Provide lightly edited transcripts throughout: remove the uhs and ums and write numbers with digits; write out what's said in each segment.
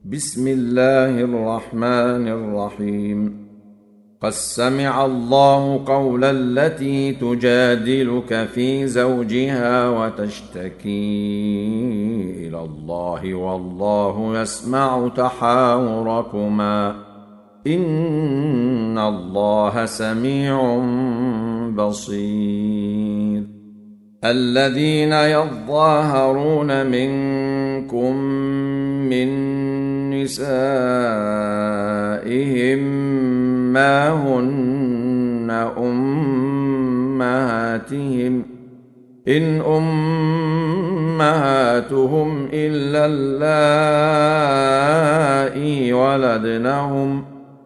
بسم الله الرحمن الرحيم. قد سمع الله قول التي تجادلك في زوجها وتشتكي إلى الله والله يسمع تحاوركما إن الله سميع بصير. الذين يظاهرون منكم من نسائهم ما هن أمهاتهم إن أمهاتهم إلا اللائي ولدنهم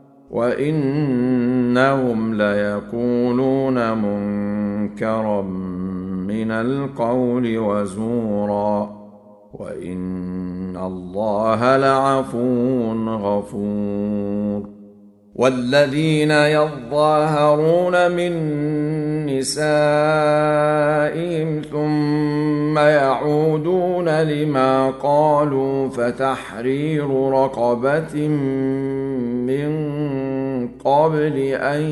وإنهم ليقولون منكرا من القول وزورا وإن الله لعفو غفور. والذين يظاهرون من نسائهم ثم يعودون لما قالوا فتحرير رقبة من قبل أن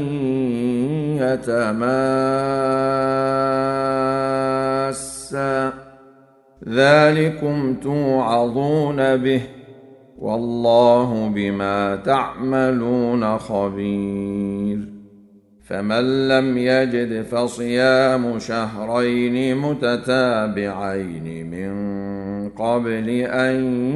يتماسا ذلكم توعظون به والله بما تعملون خبير. فمن لم يجد فصيام شهرين متتابعين من قبل أن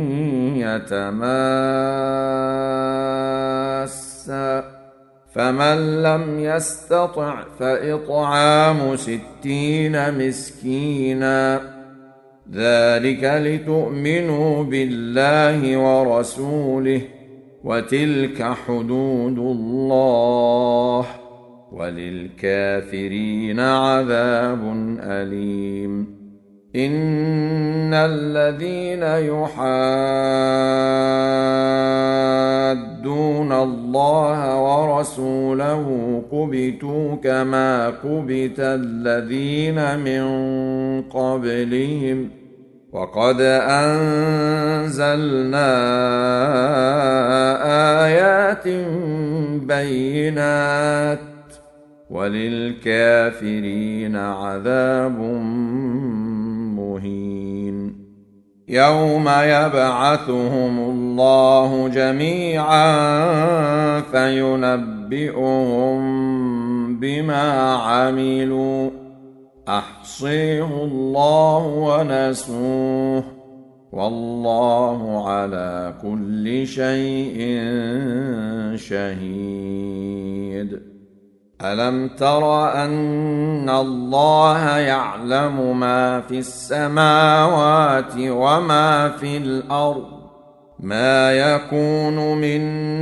يتماسا فمن لم يستطع فإطعام 60 مسكينا ذلك لتؤمنوا بالله ورسوله وتلك حدود الله وللكافرين عذاب أليم. إن الذين يحادون الله ورسوله كبتوا كما كبت الذين من قبلهم وقد أنزلنا آيات بينات وللكافرين عذاب مهين. يوم يبعثهم الله جميعا فينبئهم بما عملوا أحصيه الله ونسوه والله على كل شيء شهيد. ألم تر أن الله يعلم ما في السماوات وما في الأرض ما يكون من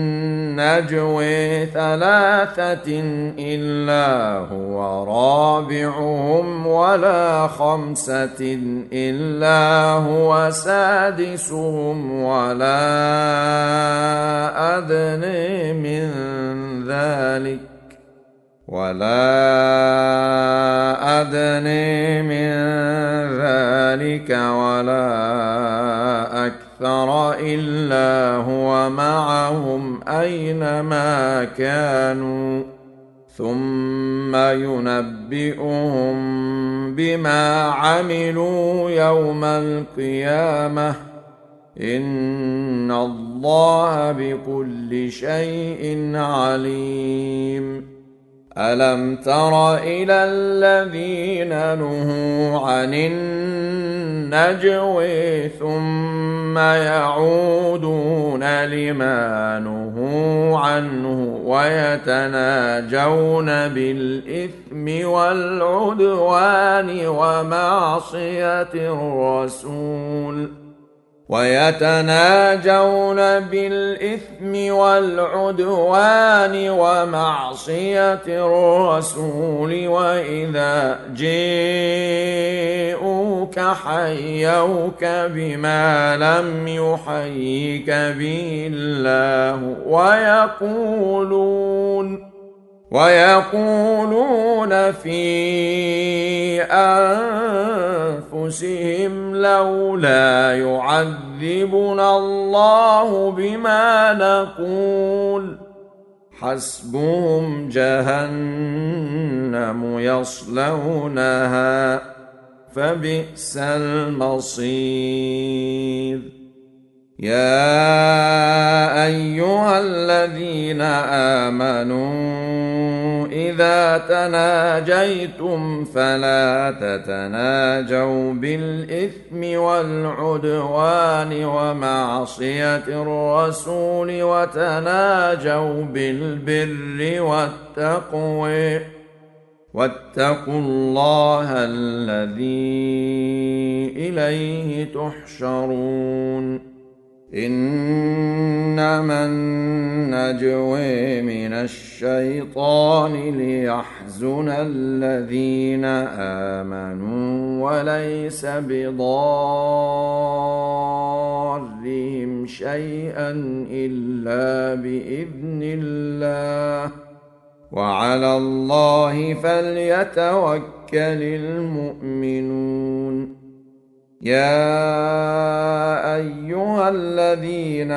نجوى 3 إلا هو رابعهم ولا 5 إلا هو سادسهم ولا أدنى من ذلك ولا أكثر إلا هو معهم أينما كانوا ثم ينبئهم بما عملوا يوم القيامة إن الله بكل شيء عليم. ألم تر إلى الذين نهوا عن النجوى ثم يعودون لما نهوا عنه ويتناجون بالإثم والعدوان ومعصية الرسول وإذا جاءوك حيوك بما لم يحيك به الله ويقولون في أنفسهم لولا يعذبنا الله بما نقول حسبهم جهنم يصلونها فبئس المصير. يا أيها الذين آمنوا إذا تناجيتم فلا تتناجوا بالإثم والعدوان ومعصية الرسول وتناجوا بالبر والتقوى واتقوا الله الذي إليه تحشرون. إنما النجوى من الشيطان ليحزن الذين آمنوا وليس بضارهم شيئا إلا بإذن الله وعلى الله فليتوكل المؤمنون. يا أيها الذين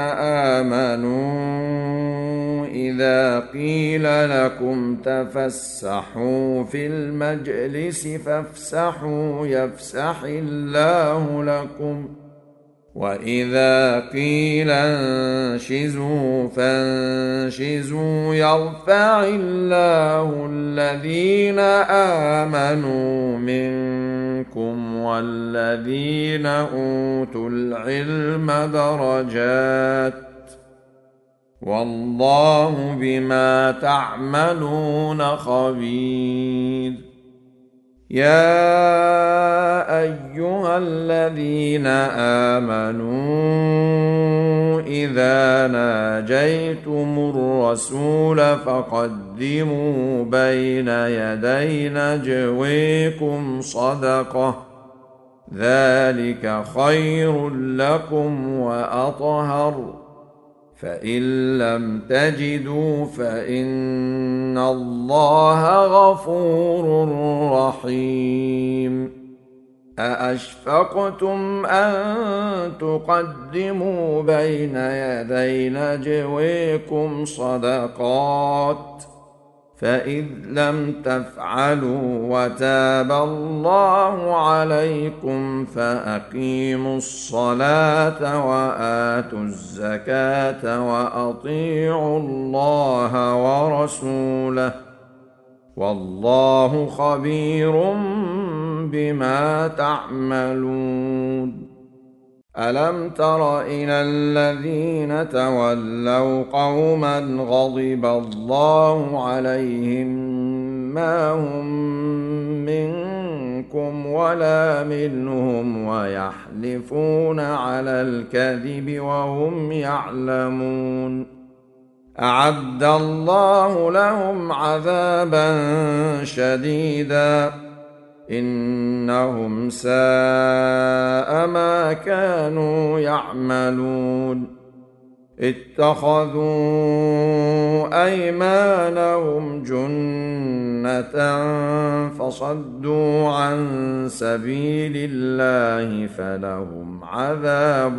آمنوا إذا قيل لكم تفسحوا في المجلس فافسحوا يفسح الله لكم وإذا قيل انشزوا فانشزوا يرفع الله الذين آمنوا منكم والذين أوتوا العلم درجات والله بما تعملون خبير. يا أيها الذين آمنوا إذا ناجيتم الرسول فقدموا بين يدي نجويكم صدقة ذلك خير لكم وأطهر فإن لم تجدوا فإن الله غفور رحيم. أأشفقتم أن تقدموا بين يدي نجويكم صدقات فإذ لم تفعلوا وتاب الله عليكم فأقيموا الصلاة وآتوا الزكاة وأطيعوا الله ورسوله والله خبير بما تعملون. ألم تر إلى الذين تولوا قوما غضب الله عليهم ما هم منكم ولا منهم ويحلفون على الكذب وهم يعلمون أعد الله لهم عذابا شديدا إنهم ساء ما كانوا يعملون. اتخذوا أيمانهم جنة فصدوا عن سبيل الله فلهم عذاب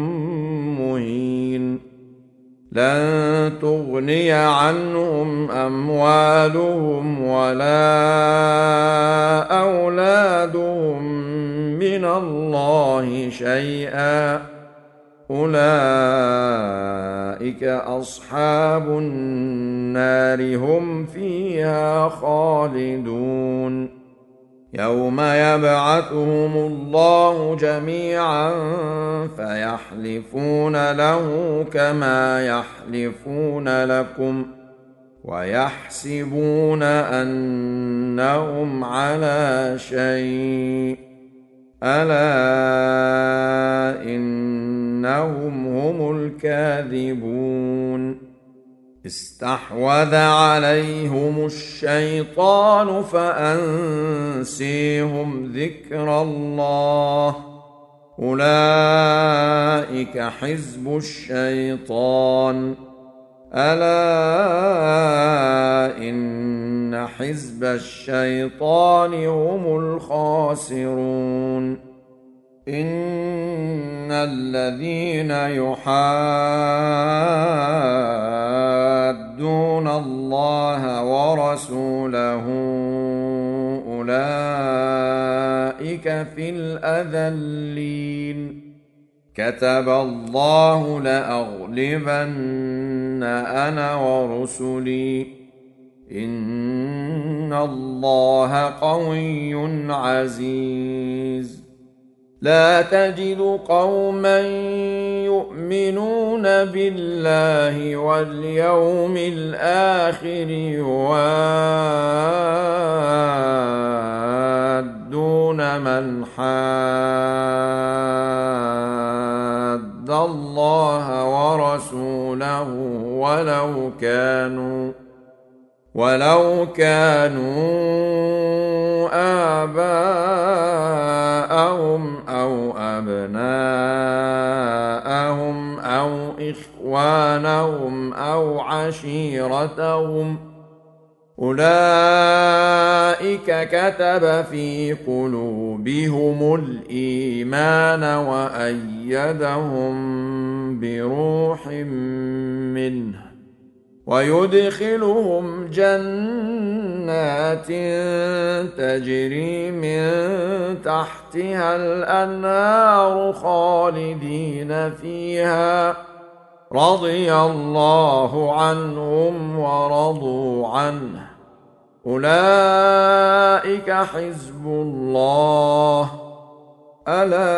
مهين. لن تغني عنهم أموالهم ولا أولادهم من الله شيئا أولئك أصحاب النار هم فيها خالدون. يوم يبعثهم الله جميعا فيحلفون له كما يحلفون لكم ويحسبون أنهم على شيء ألا إنهم هم الكاذبون. استحوذ عليهم الشيطان فأنسيهم ذكر الله أولئك حزب الشيطان ألا إن حزب الشيطان هم الخاسرون إن الذين يحادون الله ورسوله أولئك في الأذلين كتب الله لأغلبن أنا ورسلي إن الله قوي عزيز لا تجد قوما يؤمنون بالله واليوم الآخر يوادون من حاد الله ورسوله ولو كانوا آباءهم أو أبناءهم أو إخوانهم أو عشيرتهم أولئك كتب في قلوبهم الإيمان وأيدهم بروح منه ويدخلهم جنات تجري من تحتها الأنهار خالدين فيها رضي الله عنهم ورضوا عنه أولئك حزب الله ألا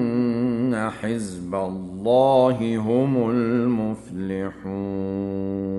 إن حزب الله هم المفلحون